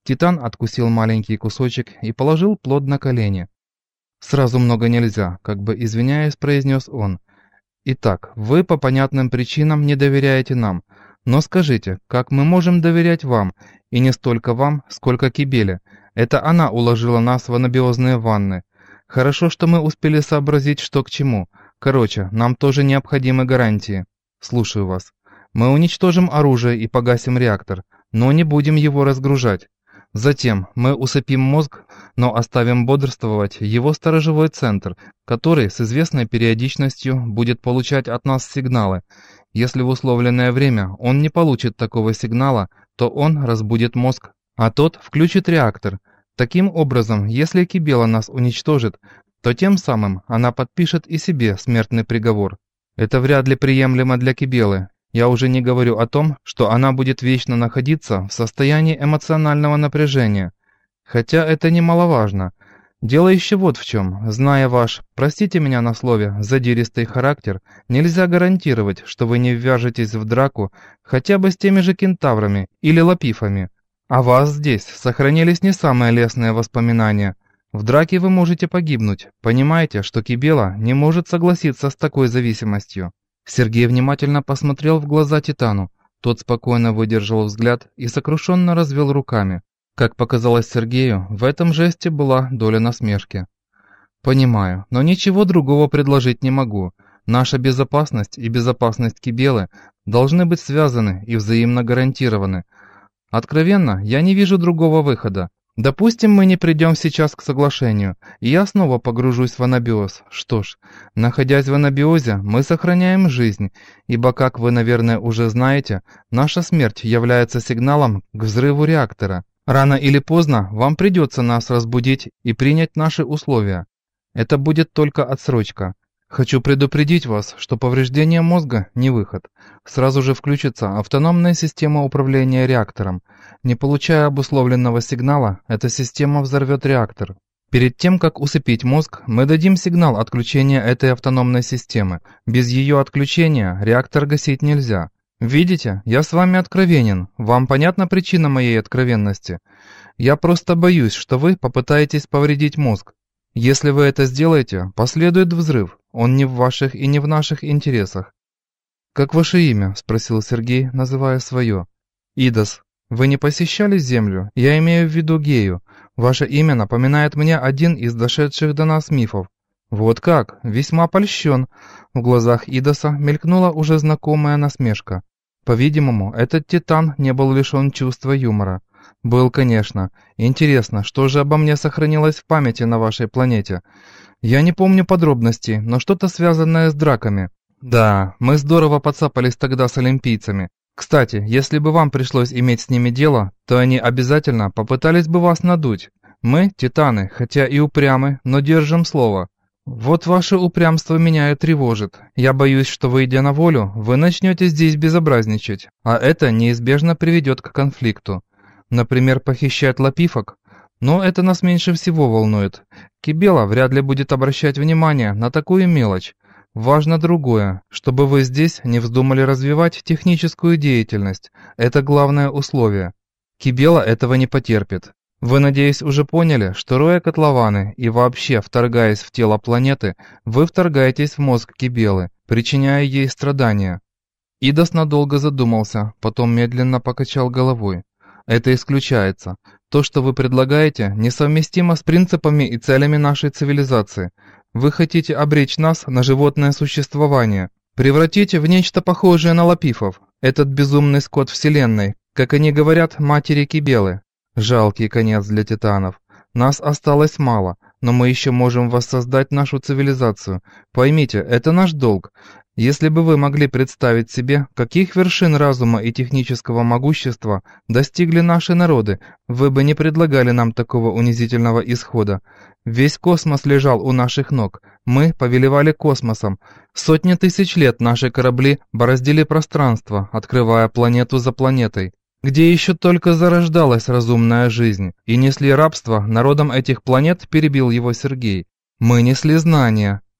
Титан откусил маленький кусочек и положил плод на колени. «Сразу много нельзя», как бы извиняясь, произнес он. «Итак, вы по понятным причинам не доверяете нам. Но скажите, как мы можем доверять вам, и не столько вам, сколько Кибеле? Это она уложила нас в анабиозные ванны. Хорошо, что мы успели сообразить, что к чему. Короче, нам тоже необходимы гарантии. Слушаю вас. Мы уничтожим оружие и погасим реактор, но не будем его разгружать. Затем мы усыпим мозг, но оставим бодрствовать его сторожевой центр, который с известной периодичностью будет получать от нас сигналы. Если в условленное время он не получит такого сигнала, то он разбудит мозг, а тот включит реактор. Таким образом, если Кибела нас уничтожит, то тем самым она подпишет и себе смертный приговор. Это вряд ли приемлемо для Кибелы. Я уже не говорю о том, что она будет вечно находиться в состоянии эмоционального напряжения. Хотя это немаловажно. Дело еще вот в чем. Зная ваш, простите меня на слове, задиристый характер, нельзя гарантировать, что вы не ввяжетесь в драку хотя бы с теми же кентаврами или лапифами. О вас здесь сохранились не самые лестные воспоминания. В драке вы можете погибнуть. Понимаете, что Кибела не может согласиться с такой зависимостью. Сергей внимательно посмотрел в глаза Титану. Тот спокойно выдержал взгляд и сокрушенно развел руками. Как показалось Сергею, в этом жесте была доля насмешки. «Понимаю, но ничего другого предложить не могу. Наша безопасность и безопасность Кибелы должны быть связаны и взаимно гарантированы. Откровенно, я не вижу другого выхода. Допустим, мы не придем сейчас к соглашению, и я снова погружусь в анабиоз. Что ж, находясь в анабиозе, мы сохраняем жизнь, ибо, как вы, наверное, уже знаете, наша смерть является сигналом к взрыву реактора. Рано или поздно вам придется нас разбудить и принять наши условия. Это будет только отсрочка. Хочу предупредить вас, что повреждение мозга не выход. Сразу же включится автономная система управления реактором. Не получая обусловленного сигнала, эта система взорвет реактор. Перед тем, как усыпить мозг, мы дадим сигнал отключения этой автономной системы. Без ее отключения реактор гасить нельзя. Видите, я с вами откровенен. Вам понятна причина моей откровенности? Я просто боюсь, что вы попытаетесь повредить мозг. Если вы это сделаете, последует взрыв. Он не в ваших и не в наших интересах. «Как ваше имя?» – спросил Сергей, называя свое. «Идос. Вы не посещали Землю? Я имею в виду Гею. Ваше имя напоминает мне один из дошедших до нас мифов». «Вот как? Весьма польщен». В глазах Идоса мелькнула уже знакомая насмешка. По-видимому, этот титан не был лишен чувства юмора. «Был, конечно. Интересно, что же обо мне сохранилось в памяти на вашей планете? Я не помню подробностей, но что-то связанное с драками. Да, мы здорово подцапались тогда с олимпийцами. Кстати, если бы вам пришлось иметь с ними дело, то они обязательно попытались бы вас надуть. Мы, титаны, хотя и упрямы, но держим слово. Вот ваше упрямство меня и тревожит. Я боюсь, что, выйдя на волю, вы начнете здесь безобразничать, а это неизбежно приведет к конфликту. Например, похищать лапифок? Но это нас меньше всего волнует. Кибела вряд ли будет обращать внимание на такую мелочь. Важно другое, чтобы вы здесь не вздумали развивать техническую деятельность. Это главное условие. Кибела этого не потерпит. Вы, надеюсь, уже поняли, что роя котлованы и вообще вторгаясь в тело планеты, вы вторгаетесь в мозг Кибелы, причиняя ей страдания. Идос надолго задумался, потом медленно покачал головой. Это исключается. То, что вы предлагаете, несовместимо с принципами и целями нашей цивилизации. Вы хотите обречь нас на животное существование, превратить в нечто похожее на лапифов, этот безумный скот вселенной, как они говорят, матери Кибелы. Жалкий конец для титанов. Нас осталось мало, но мы еще можем воссоздать нашу цивилизацию. Поймите, это наш долг. Если бы вы могли представить себе, каких вершин разума и технического могущества достигли наши народы, вы бы не предлагали нам такого унизительного исхода. Весь космос лежал у наших ног. Мы повелевали космосом. Сотни тысяч лет наши корабли бороздили пространство, открывая планету за планетой, где еще только зарождалась разумная жизнь, и несли рабство народам этих планет, перебил его Сергей. Мы несли знания.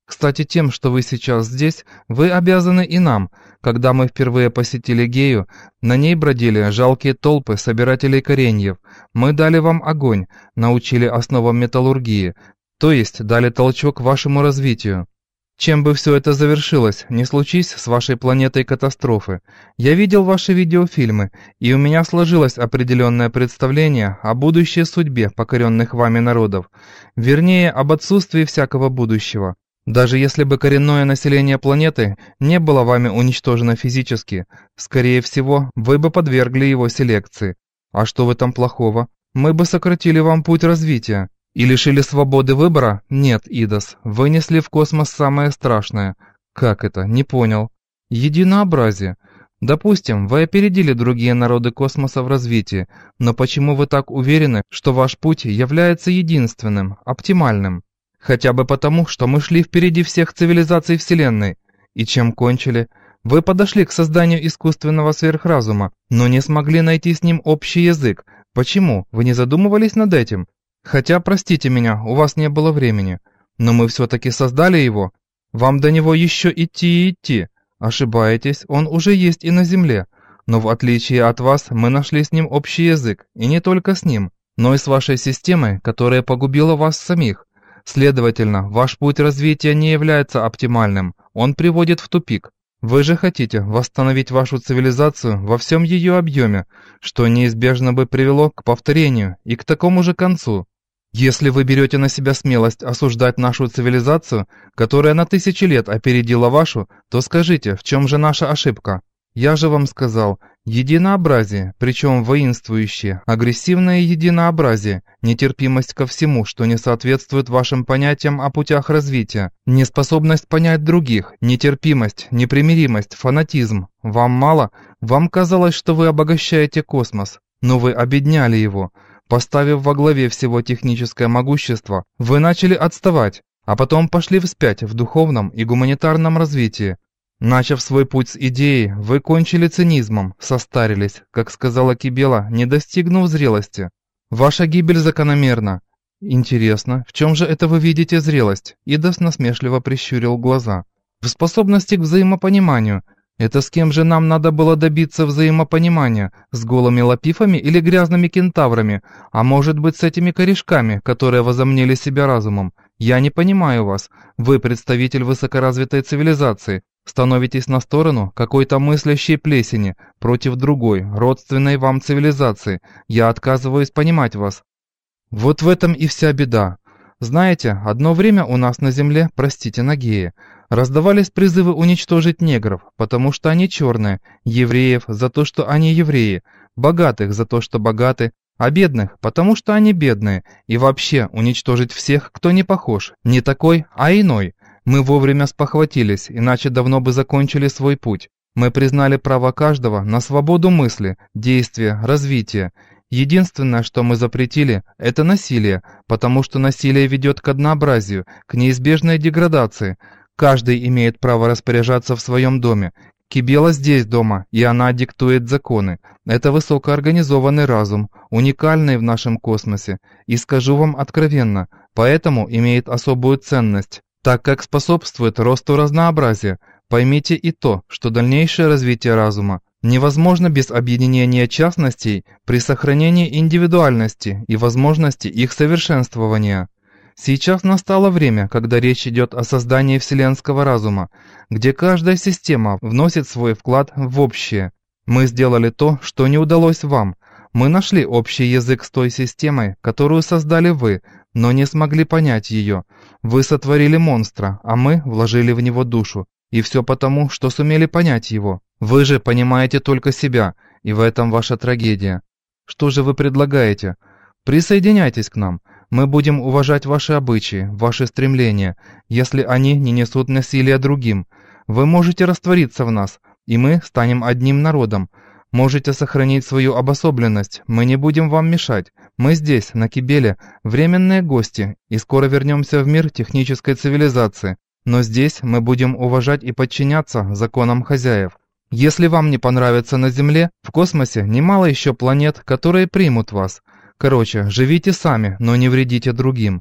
Кстати, тем, что вы сейчас здесь, вы обязаны и нам. Когда мы впервые посетили Гею, на ней бродили жалкие толпы собирателей кореньев. Мы дали вам огонь, научили основам металлургии, то есть дали толчок вашему развитию. Чем бы все это завершилось, не случись с вашей планетой катастрофы. Я видел ваши видеофильмы, и у меня сложилось определенное представление о будущей судьбе покоренных вами народов. Вернее, об отсутствии всякого будущего. Даже если бы коренное население планеты не было вами уничтожено физически, скорее всего, вы бы подвергли его селекции. А что в этом плохого? Мы бы сократили вам путь развития. И лишили свободы выбора? Нет, Идас, вынесли в космос самое страшное. Как это? Не понял. Единообразие. Допустим, вы опередили другие народы космоса в развитии, но почему вы так уверены, что ваш путь является единственным, оптимальным? Хотя бы потому, что мы шли впереди всех цивилизаций Вселенной. И чем кончили? Вы подошли к созданию искусственного сверхразума, но не смогли найти с ним общий язык. Почему? Вы не задумывались над этим? Хотя, простите меня, у вас не было времени. Но мы все-таки создали его. Вам до него еще идти и идти. Ошибаетесь, он уже есть и на Земле. Но в отличие от вас, мы нашли с ним общий язык. И не только с ним, но и с вашей системой, которая погубила вас самих. Следовательно, ваш путь развития не является оптимальным. Он приводит в тупик. Вы же хотите восстановить вашу цивилизацию во всем ее объеме, что неизбежно бы привело к повторению и к такому же концу. Если вы берете на себя смелость осуждать нашу цивилизацию, которая на тысячи лет опередила вашу, то скажите, в чем же наша ошибка? Я же вам сказал, единообразие, причем воинствующее, агрессивное единообразие, нетерпимость ко всему, что не соответствует вашим понятиям о путях развития, неспособность понять других, нетерпимость, непримиримость, фанатизм. Вам мало? Вам казалось, что вы обогащаете космос, но вы обедняли его. Поставив во главе всего техническое могущество, вы начали отставать, а потом пошли вспять в духовном и гуманитарном развитии. Начав свой путь с идеей, вы кончили цинизмом, состарились, как сказала Кибела, не достигнув зрелости. Ваша гибель закономерна. Интересно, в чем же это вы видите зрелость? Идас насмешливо прищурил глаза. В способности к взаимопониманию. Это с кем же нам надо было добиться взаимопонимания? С голыми лапифами или грязными кентаврами? А может быть, с этими корешками, которые возомнили себя разумом? Я не понимаю вас. Вы представитель высокоразвитой цивилизации. Становитесь на сторону какой-то мыслящей плесени против другой, родственной вам цивилизации. Я отказываюсь понимать вас. Вот в этом и вся беда. Знаете, одно время у нас на Земле, простите, на Гее, раздавались призывы уничтожить негров, потому что они черные, евреев за то, что они евреи, богатых за то, что богаты, а бедных, потому что они бедные, и вообще уничтожить всех, кто не похож, не такой, а иной. Мы вовремя спохватились, иначе давно бы закончили свой путь. Мы признали право каждого на свободу мысли, действия, развития. Единственное, что мы запретили, это насилие, потому что насилие ведет к однообразию, к неизбежной деградации. Каждый имеет право распоряжаться в своем доме. Кибела здесь дома, и она диктует законы. Это высокоорганизованный разум, уникальный в нашем космосе. И скажу вам откровенно, поэтому имеет особую ценность, так как способствует росту разнообразия. Поймите и то, что дальнейшее развитие разума невозможно без объединения частностей при сохранении индивидуальности и возможности их совершенствования. Сейчас настало время, когда речь идет о создании вселенского разума, где каждая система вносит свой вклад в общее. Мы сделали то, что не удалось вам. Мы нашли общий язык с той системой, которую создали вы, но не смогли понять ее. Вы сотворили монстра, а мы вложили в него душу. И все потому, что сумели понять его. Вы же понимаете только себя, и в этом ваша трагедия. Что же вы предлагаете? Присоединяйтесь к нам. Мы будем уважать ваши обычаи, ваши стремления, если они не несут насилия другим. Вы можете раствориться в нас, и мы станем одним народом. Можете сохранить свою обособленность, мы не будем вам мешать. Мы здесь, на Кибеле, временные гости, и скоро вернемся в мир технической цивилизации. Но здесь мы будем уважать и подчиняться законам хозяев. Если вам не понравится на Земле, в космосе немало еще планет, которые примут вас. Короче, живите сами, но не вредите другим.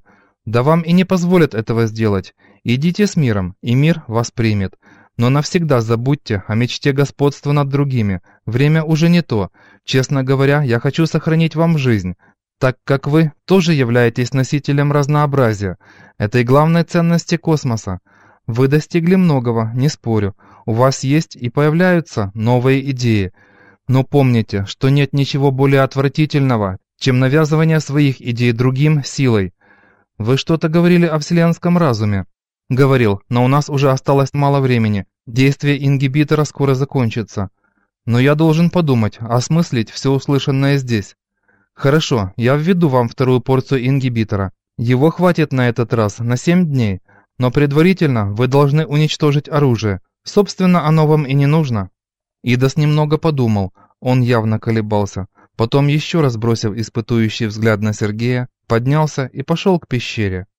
Да вам и не позволят этого сделать. Идите с миром, и мир вас примет. Но навсегда забудьте о мечте господства над другими. Время уже не то. Честно говоря, я хочу сохранить вам жизнь, так как вы тоже являетесь носителем разнообразия, этой главной ценности космоса. Вы достигли многого, не спорю. У вас есть и появляются новые идеи. Но помните, что нет ничего более отвратительного, чем навязывание своих идей другим силой. Вы что-то говорили о вселенском разуме. Говорил, но у нас уже осталось мало времени. Действие ингибитора скоро закончится. Но я должен подумать, осмыслить все услышанное здесь. Хорошо, я введу вам вторую порцию ингибитора. Его хватит на этот раз на 7 дней. Но предварительно вы должны уничтожить оружие. Собственно, оно вам и не нужно. Идас немного подумал. Он явно колебался. Потом, еще раз бросив испытующий взгляд на Сергея, поднялся и пошел к пещере.